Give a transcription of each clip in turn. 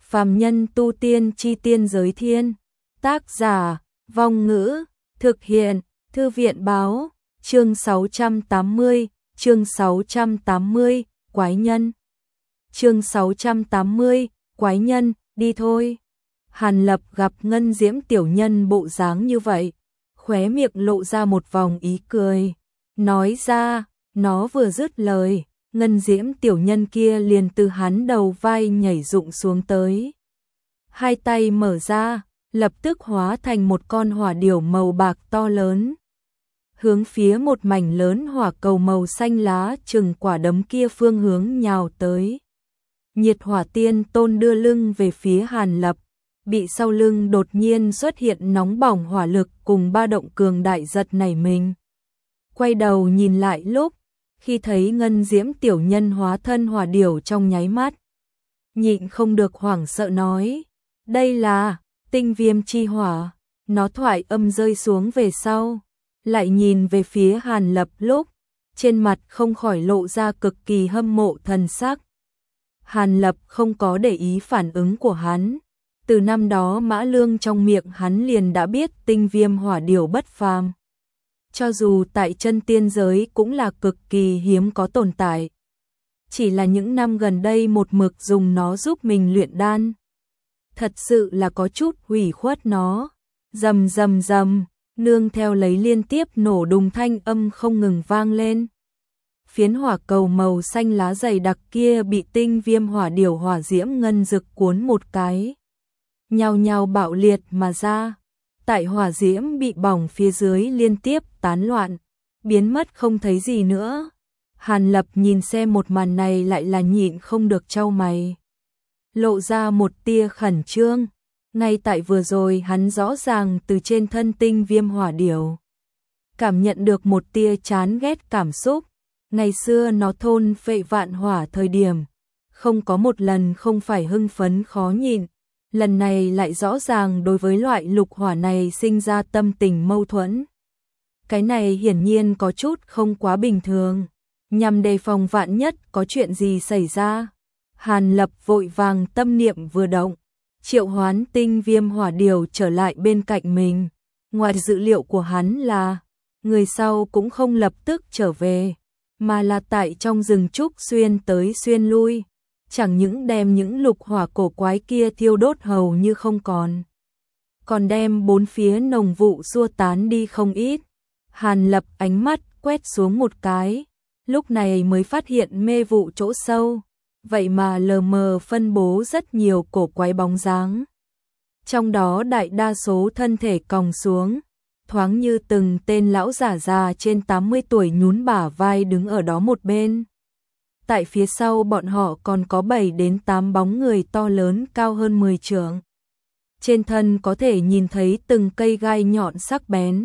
Phàm nhân tu tiên chi tiên giới thiên. Tác giả, Vong Ngữ, thực hiện, Thư viện báo, chương 680, Quái nhân. Chương 680, Quái nhân, đi thôi. Hàn Lập gặp Ngân Diễm tiểu nhân bộ dáng như vậy, khóe miệng lộ ra một vòng ý cười, nói ra, nó vừa dứt lời, Ngân Diễm tiểu nhân kia liền từ hắn đầu vai nhảy rụng xuống tới. Hai tay mở ra, lập tức hóa thành một con hỏa điểu màu bạc to lớn. Hướng phía một mảnh lớn hỏa cầu màu xanh lá chừng quả đấm kia phương hướng nhào tới. Nhiệt Hỏa Tiên Tôn đưa lưng về phía Hàn Lập, bị sau lưng đột nhiên xuất hiện nóng bỏng hỏa lực cùng ba động cường đại giật nảy mình. Quay đầu nhìn lại lúc, khi thấy Ngân Diễm tiểu nhân hóa thân hỏa điểu trong nháy mắt, nhịn không được hoảng sợ nói, đây là tinh viêm chi hỏa. Nó thoại âm rơi xuống về sau, lại nhìn về phía Hàn Lập lúc, trên mặt không khỏi lộ ra cực kỳ hâm mộ thần sắc. Hàn Lập không có để ý phản ứng của hắn. Từ năm đó Mã Lương trong miệng hắn liền đã biết tinh viêm hỏa điểu bất phàm. Cho dù tại chân tiên giới cũng là cực kỳ hiếm có tồn tại. Chỉ là những năm gần đây một mực dùng nó giúp mình luyện đan. Thật sự là có chút hủy khuất nó. Rầm rầm rầm, nương theo lấy liên tiếp nổ đùng thanh âm không ngừng vang lên. Phiến hỏa cầu màu xanh lá dày đặc kia bị tinh viêm hỏa điểu hỏa diễm ngân rực cuốn một cái, nhao nhao bạo liệt mà ra. Tại hỏa diễm bị bỏng phía dưới liên tiếp tán loạn, biến mất không thấy gì nữa. Hàn Lập nhìn xem một màn này lại là nhịn không được chau mày, lộ ra một tia khẩn trương. Ngay tại vừa rồi hắn rõ ràng từ trên thân tinh viêm hỏa điểu cảm nhận được một tia chán ghét cảm xúc. Ngày xưa nó thôn phệ vạn hỏa thời điểm, không có một lần không phải hưng phấn khó nhịn. Lần này lại rõ ràng đối với loại lục hỏa này sinh ra tâm tình mâu thuẫn. Cái này hiển nhiên có chút không quá bình thường. Nhằm đề phòng vạn nhất có chuyện gì xảy ra, Hàn Lập vội vàng tâm niệm vừa động, triệu hoán tinh viêm hỏa điểu trở lại bên cạnh mình. Ngoài dự liệu của hắn là, người sau cũng không lập tức trở về, mà là tại trong rừng trúc xuyên tới xuyên lui, chẳng những đem những lục hỏa cổ quái kia thiêu đốt hầu như không còn đem bốn phía nồng vụ xua tán đi không ít. Hàn Lập ánh mắt quét xuống một cái, lúc này mới phát hiện mê vụ chỗ sâu, vậy mà lờ mờ phân bố rất nhiều cổ quái bóng dáng. Trong đó đại đa số thân thể còng xuống, thoáng như từng tên lão giả già trên 80 tuổi nhún bả vai đứng ở đó một bên. Tại phía sau bọn họ còn có 7 đến 8 bóng người to lớn cao hơn 10 trượng. Trên thân có thể nhìn thấy từng cây gai nhọn sắc bén.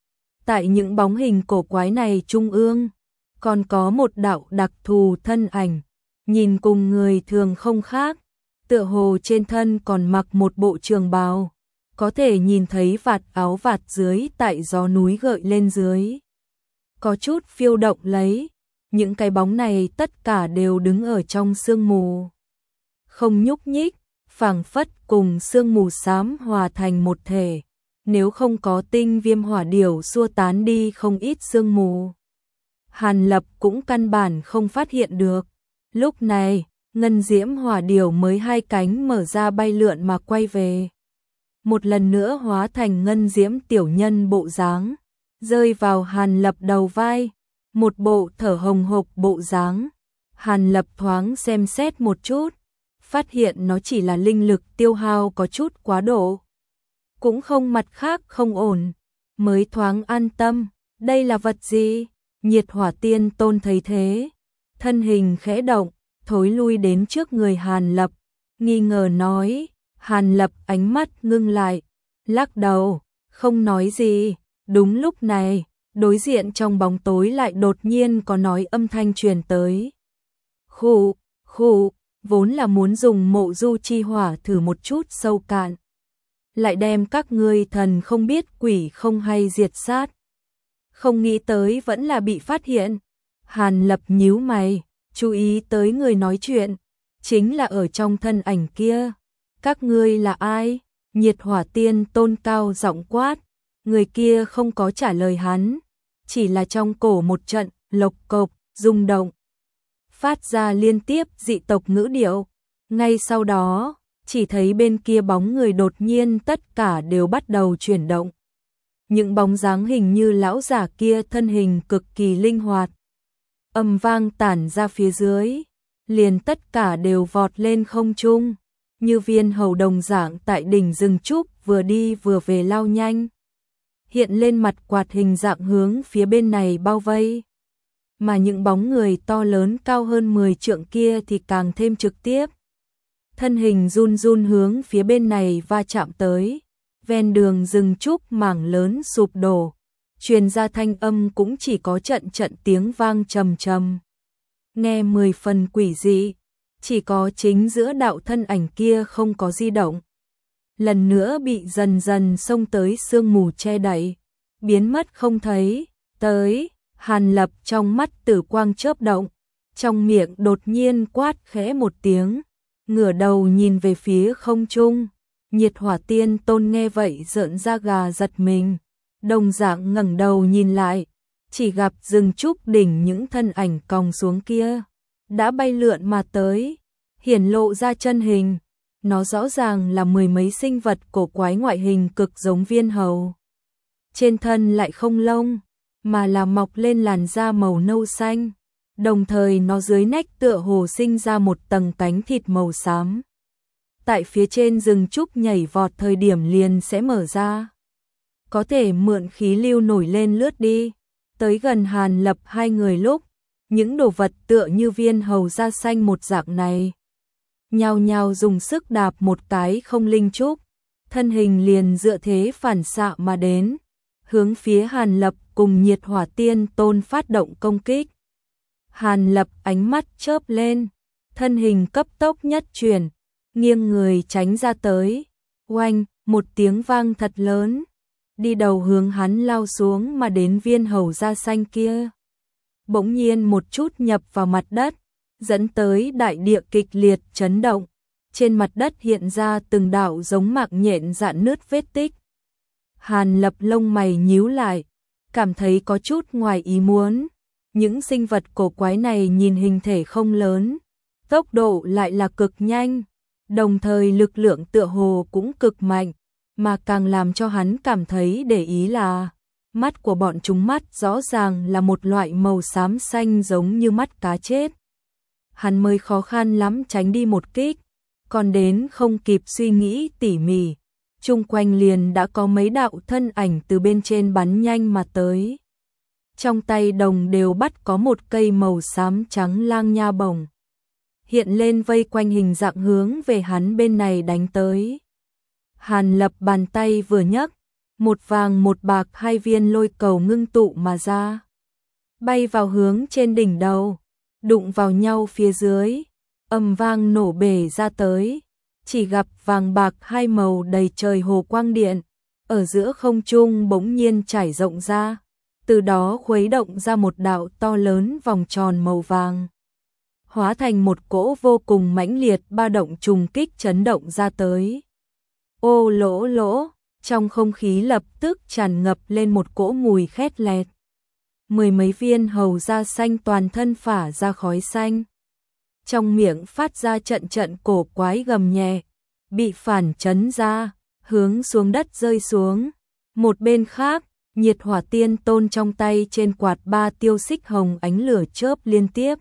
Tại những bóng hình cổ quái này trung ương, còn có một đạo đặc thù thân ảnh, nhìn cùng người thường không khác, tựa hồ trên thân còn mặc một bộ trường bào. Có thể nhìn thấy vạt áo vạt dưới tại gió núi gợi lên dưới, có chút phiêu động lấy. Những cái bóng này tất cả đều đứng ở trong sương mù, không nhúc nhích, phảng phất cùng sương mù xám hòa thành một thể. Nếu không có tinh viêm hỏa điểu xua tán đi không ít sương mù, Hàn Lập cũng căn bản không phát hiện được. Lúc này, Ngân Diễm hỏa điểu mới hai cánh mở ra bay lượn mà quay về, một lần nữa hóa thành Ngân Diễm tiểu nhân bộ dáng, rơi vào Hàn Lập đầu vai, một bộ thở hồng hộc bộ dáng. Hàn Lập thoáng xem xét một chút, phát hiện nó chỉ là linh lực tiêu hao có chút quá độ, cũng không mặt khác không ổn, mới thoáng an tâm. Đây là vật gì? Nhiệt Hỏa Tiên Tôn thấy thế, thân hình khẽ động, thối lui đến trước người Hàn Lập, nghi ngờ nói. Hàn Lập ánh mắt ngưng lại, lắc đầu, không nói gì. Đúng lúc này, đối diện trong bóng tối lại đột nhiên có nói âm thanh truyền tới. Khụ, khụ, vốn là muốn dùng mộ du chi hỏa thử một chút sâu cạn, lại đem các ngươi thần không biết quỷ không hay diệt sát. Không nghĩ tới vẫn là bị phát hiện. Hàn Lập nhíu mày, chú ý tới người nói chuyện, chính là ở trong thân ảnh kia. Các ngươi là ai? Nhiệt Hỏa Tiên Tôn cao giọng quát. Người kia không có trả lời hắn, chỉ là trong cổ một trận lộc cộc rung động, phát ra liên tiếp dị tộc ngữ điệu. Ngay sau đó, chỉ thấy bên kia bóng người đột nhiên tất cả đều bắt đầu chuyển động. Những bóng dáng hình như lão giả kia thân hình cực kỳ linh hoạt, âm vang tản ra phía dưới, liền tất cả đều vọt lên không trung, như viên hầu đồng dạng tại đỉnh rừng trúc vừa đi vừa về lao nhanh. Hiện lên mặt quạt hình dạng hướng phía bên này bao vây. Mà những bóng người to lớn cao hơn 10 trượng kia thì càng thêm trực tiếp. Thân hình run run hướng phía bên này va chạm tới. Ven đường rừng trúc mảng lớn sụp đổ. Truyền ra thanh âm cũng chỉ có trận trận tiếng vang trầm trầm. Nghe 10 phần quỷ dị. Chỉ có chính giữa đạo thân ảnh kia không có di động. Lần nữa bị dần dần xông tới sương mù che đậy, biến mất không thấy. Tới, Hàn Lập trong mắt tử quang chớp động, trong miệng đột nhiên quát khẽ một tiếng, ngửa đầu nhìn về phía không trung. Nhiệt Hỏa Tiên Tôn nghe vậy rợn da gà giật mình, đồng dạng ngẩng đầu nhìn lại, chỉ gặp rừng trúc đỉnh những thân ảnh còng xuống kia đã bay lượn mà tới, hiển lộ ra chân hình. Nó rõ ràng là 10 mấy sinh vật cổ quái ngoại hình cực giống viên hầu. Trên thân lại không lông, mà là mọc lên làn da màu nâu xanh. Đồng thời nó dưới nách tựa hồ sinh ra một tầng cánh thịt màu xám. Tại phía trên rừng trúc nhảy vọt thời điểm liền sẽ mở ra. Có thể mượn khí lưu nổi lên lướt đi. Tới gần Hàn Lập hai người lúc, những đồ vật tựa như viên hầu da xanh một dạng này nhao nhao dùng sức đạp một cái không linh trúc, thân hình liền dựa thế phản xạ mà đến, hướng phía Hàn Lập cùng Nhiệt Hỏa Tiên Tôn phát động công kích. Hàn Lập ánh mắt chớp lên, thân hình cấp tốc nhất chuyển, nghiêng người tránh ra tới, oanh, một tiếng vang thật lớn, đi đầu hướng hắn lao xuống mà đến viên hầu da xanh kia. Bỗng nhiên một chút nhập vào mặt đất, dẫn tới đại địa kịch liệt chấn động, trên mặt đất hiện ra từng đạo giống mạng nhện rạn nứt vết tích. Hàn Lập lông mày nhíu lại, cảm thấy có chút ngoài ý muốn, những sinh vật cổ quái này nhìn hình thể không lớn, tốc độ lại là cực nhanh, đồng thời lực lượng tựa hồ cũng cực mạnh, mà càng làm cho hắn cảm thấy để ý là mắt của bọn chúng mắt rõ ràng là một loại màu xám xanh giống như mắt cá chết. Hắn mới khó khăn lắm tránh đi một kích, còn đến không kịp suy nghĩ tỉ mỉ, chung quanh liền đã có mấy đạo thân ảnh từ bên trên bắn nhanh mà tới. Trong tay đồng đều bắt có một cây màu xám trắng lang nha bổng, hiện lên vây quanh hình dạng hướng về hắn bên này đánh tới. Hàn Lập bàn tay vừa nhấc, một vàng một bạc hai viên lôi cầu ngưng tụ mà ra, bay vào hướng trên đỉnh đầu, đụng vào nhau phía dưới, ầm vang nổ bể ra tới, chỉ gặp vàng bạc hai màu đầy trời hồ quang điện, ở giữa không trung bỗng nhiên trải rộng ra, từ đó khuấy động ra một đạo to lớn vòng tròn màu vàng, hóa thành một cỗ vô cùng mãnh liệt ba động trùng kích chấn động ra tới. Ô lỗ lỗ, trong không khí lập tức tràn ngập lên một cỗ mùi khét lẹt. 10 mấy viên hầu da xanh toàn thân phả ra khói xanh. Trong miệng phát ra trận trận cổ quái gầm nhẹ, bị phản chấn ra, hướng xuống đất rơi xuống. Một bên khác, Nhiệt Hỏa Tiên Tôn trong tay trên quạt ba tiêu xích hồng ánh lửa chớp liên tiếp.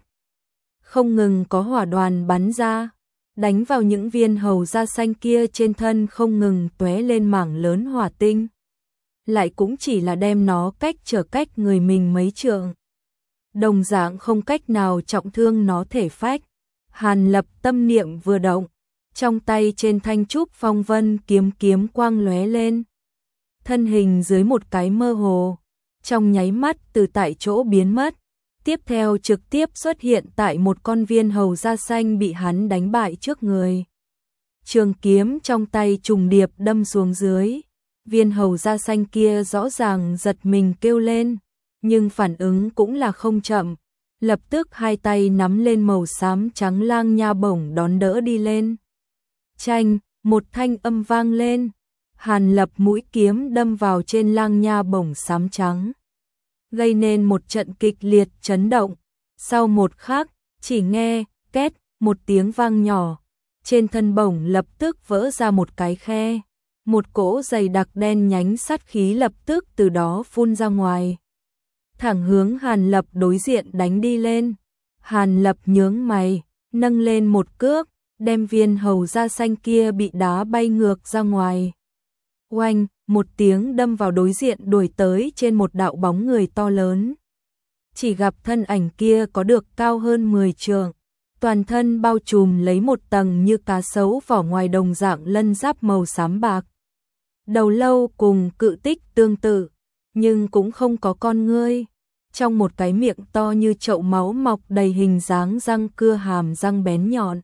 Không ngừng có hỏa đoàn bắn ra, đánh vào những viên hầu da xanh kia trên thân không ngừng tóe lên mảng lớn hỏa tinh. Lại cũng chỉ là đem nó trở cách người mình mấy trượng. Đồng dạng không cách nào trọng thương nó thể phách. Hàn Lập tâm niệm vừa động, trong tay trên thanh trúc phong vân kiếm quang lóe lên. Thân hình dưới một cái mơ hồ, trong nháy mắt từ tại chỗ biến mất, tiếp theo trực tiếp xuất hiện tại một con viên hầu da xanh bị hắn đánh bại trước người. Trường kiếm trong tay trùng điệp đâm xuống dưới, viên hầu da xanh kia rõ ràng giật mình kêu lên, nhưng phản ứng cũng là không chậm, lập tức hai tay nắm lên màu xám trắng lang nha bổng đón đỡ đi lên. Chanh, một thanh âm vang lên. Hàn Lập mũi kiếm đâm vào trên lang nha bổng xám trắng, gây nên một trận kịch liệt chấn động. Sau một khắc, chỉ nghe két một tiếng vang nhỏ, trên thân bổng lập tức vỡ ra một cái khe, một cỗ dày đặc đen nhánh sát khí lập tức từ đó phun ra ngoài, thẳng hướng Hàn Lập đối diện đánh đi lên. Hàn Lập nhướng mày, nâng lên một cước, đem viên hầu da xanh kia bị đá bay ngược ra ngoài. Oanh, một tiếng đâm vào đối diện đuổi tới trên một đạo bóng người to lớn. Chỉ gặp thân ảnh kia có được cao hơn 10 trượng, toàn thân bao trùm lấy một tầng như cá sấu vỏ ngoài đồng dạng lân giáp màu xám bạc. Đầu lâu cùng cự tích tương tự, nhưng cũng không có con ngươi. Trong một cái miệng to như chậu máu mọc đầy hình dáng răng cưa hàm răng bén nhọn.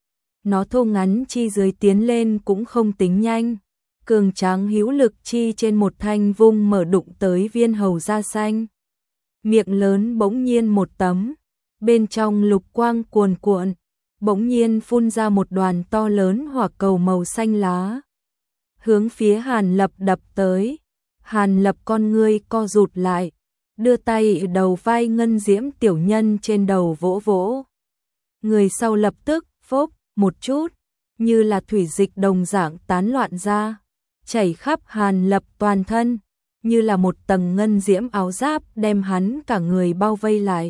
Nó thô ngắn chi dưới tiến lên cũng không tính nhanh, cường tráng hữu lực chi trên một thanh vung mở đụng tới viên hầu da xanh. Miệng lớn bỗng nhiên một tấm, bên trong lục quang cuồn cuộn, bỗng nhiên phun ra một đoàn to lớn hỏa cầu màu xanh lá, hướng phía Hàn Lập đập tới. Hàn Lập con ngươi co rụt lại, đưa tay ở đầu vai ngân diễm tiểu nhân trên đầu vỗ vỗ. Người sau lập tức phốc một chút, như là thủy dịch đồng dạng tán loạn ra, chảy khắp Hàn Lập toàn thân, như là một tầng ngân diễm áo giáp đem hắn cả người bao vây lại.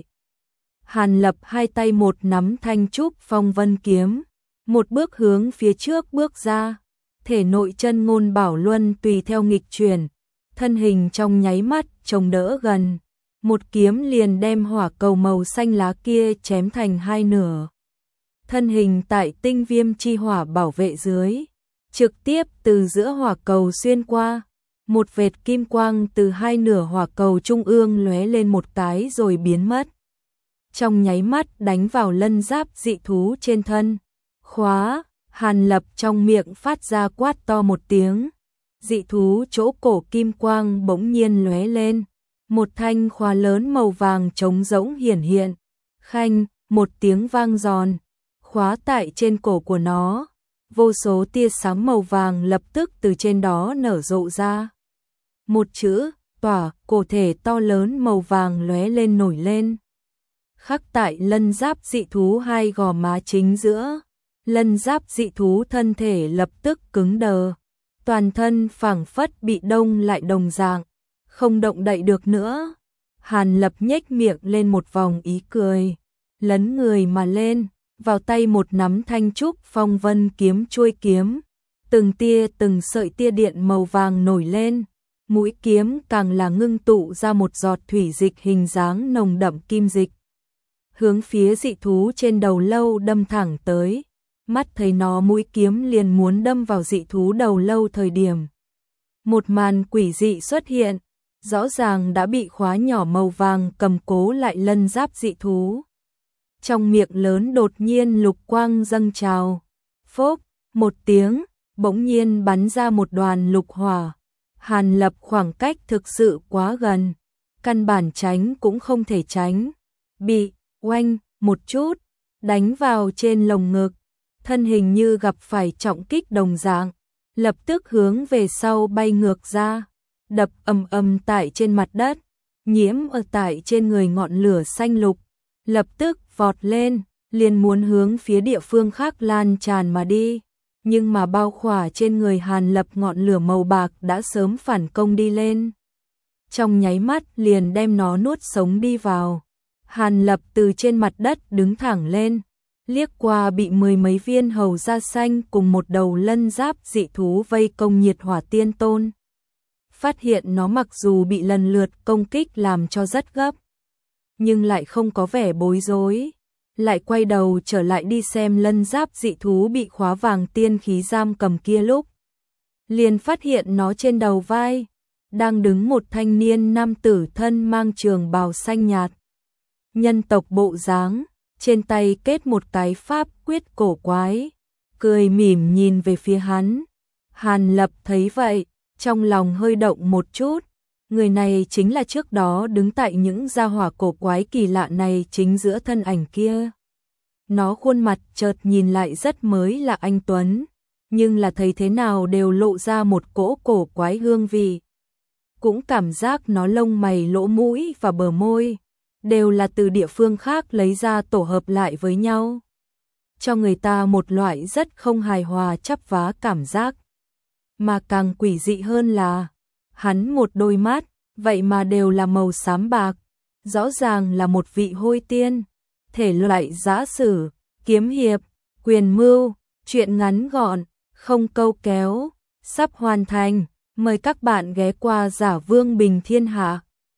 Hàn Lập hai tay một nắm thanh trúc phong vân kiếm, một bước hướng phía trước bước ra, thể nội chân ngôn bảo luân tùy theo nghịch chuyển, thân hình trong nháy mắt chống đỡ gần, một kiếm liền đem hỏa cầu màu xanh lá kia chém thành hai nửa. Thân hình tại tinh viêm chi hỏa bảo vệ dưới, trực tiếp từ giữa hỏa cầu xuyên qua, một vệt kim quang từ hai nửa hỏa cầu trung ương lóe lên một cái rồi biến mất. Trong nháy mắt đánh vào lân giáp dị thú trên thân. Khóa, Hàn Lập trong miệng phát ra quát to một tiếng. Dị thú chỗ cổ kim quang bỗng nhiên lóe lên. Một thanh khóa lớn màu vàng trống rỗng hiển hiện. Khanh, một tiếng vang giòn. Khóa tại trên cổ của nó. Vô số tia sáng màu vàng lập tức từ trên đó nở rộ ra. Một chữ, tỏa, cổ thể to lớn màu vàng lóe lên nổi lên. Khắc tại lân giáp dị thú hai gò má chính giữa. Lân giáp dị thú thân thể lập tức cứng đờ. Toàn thân phảng phất bị đông lại đồng dạng, không động đậy được nữa. Hàn Lập nhếch miệng lên một vòng ý cười, lấn người mà lên, vào tay một nắm thanh trúc phong vân kiếm chuôi kiếm. Từng tia từng sợi tia điện màu vàng nổi lên, mũi kiếm càng là ngưng tụ ra một giọt thủy dịch hình dáng nồng đậm kim dịch. Hướng phía dị thú trên đầu lâu đâm thẳng tới. Mắt thấy nó mũi kiếm liền muốn đâm vào dị thú đầu lâu thời điểm. Một màn quỷ dị xuất hiện, rõ ràng đã bị khóa nhỏ màu vàng cầm cố lại lân giáp dị thú. Trong miệng lớn đột nhiên lục quang dâng trào. Phốc, một tiếng, bỗng nhiên bắn ra một đoàn lục hỏa. Hàn Lập khoảng cách thực sự quá gần, căn bản tránh cũng không thể tránh. Bị, oanh, một chút, đánh vào trên lồng ngực. Thân hình như gặp phải trọng kích đồng dạng, lập tức hướng về sau bay ngược ra, đập ầm ầm tại trên mặt đất, nhiễm ở tại trên người ngọn lửa xanh lục, lập tức vọt lên, liền muốn hướng phía địa phương khác lan tràn mà đi, nhưng mà bao khỏa trên người Hàn Lập ngọn lửa màu bạc đã sớm phản công đi lên. Trong nháy mắt liền đem nó nuốt sống đi vào. Hàn Lập từ trên mặt đất đứng thẳng lên, liếc qua bị mười mấy viên hầu da xanh cùng một đầu lân giáp dị thú vây công nhiệt hỏa tiên tôn. Phát hiện nó mặc dù bị lần lượt công kích làm cho rất gấp, nhưng lại không có vẻ bối rối. Lại quay đầu trở lại đi xem lân giáp dị thú bị khóa vàng tiên khí giam cầm kia lúc. Liền phát hiện nó trên đầu vai, đang đứng một thanh niên nam tử thân mang trường bào xanh nhạt. Nhân tộc bộ dáng, trên tay kết một cái pháp quyết cổ quái, cười mỉm nhìn về phía hắn. Hàn Lập thấy vậy, trong lòng hơi động một chút, người này chính là trước đó đứng tại những gia hỏa cổ quái kỳ lạ này chính giữa thân ảnh kia. Nó khuôn mặt chợt nhìn lại rất mới là anh tuấn, nhưng là thấy thế nào đều lộ ra một cỗ cổ quái hương vị. Cũng cảm giác nó lông mày lỗ mũi và bờ môi, đều là từ địa phương khác lấy ra tổ hợp lại với nhau. Cho người ta một loại rất không hài hòa chắp vá cảm giác. Mà càng quỷ dị hơn là, hắn một đôi mắt, vậy mà đều là màu xám bạc, rõ ràng là một vị hôi tiên. Thể loại giã sử, kiếm hiệp, quyền mưu, truyện ngắn gọn, không câu kéo, sắp hoàn thành. Mời các bạn ghé qua Giả Vương Bình Thiên Hạ.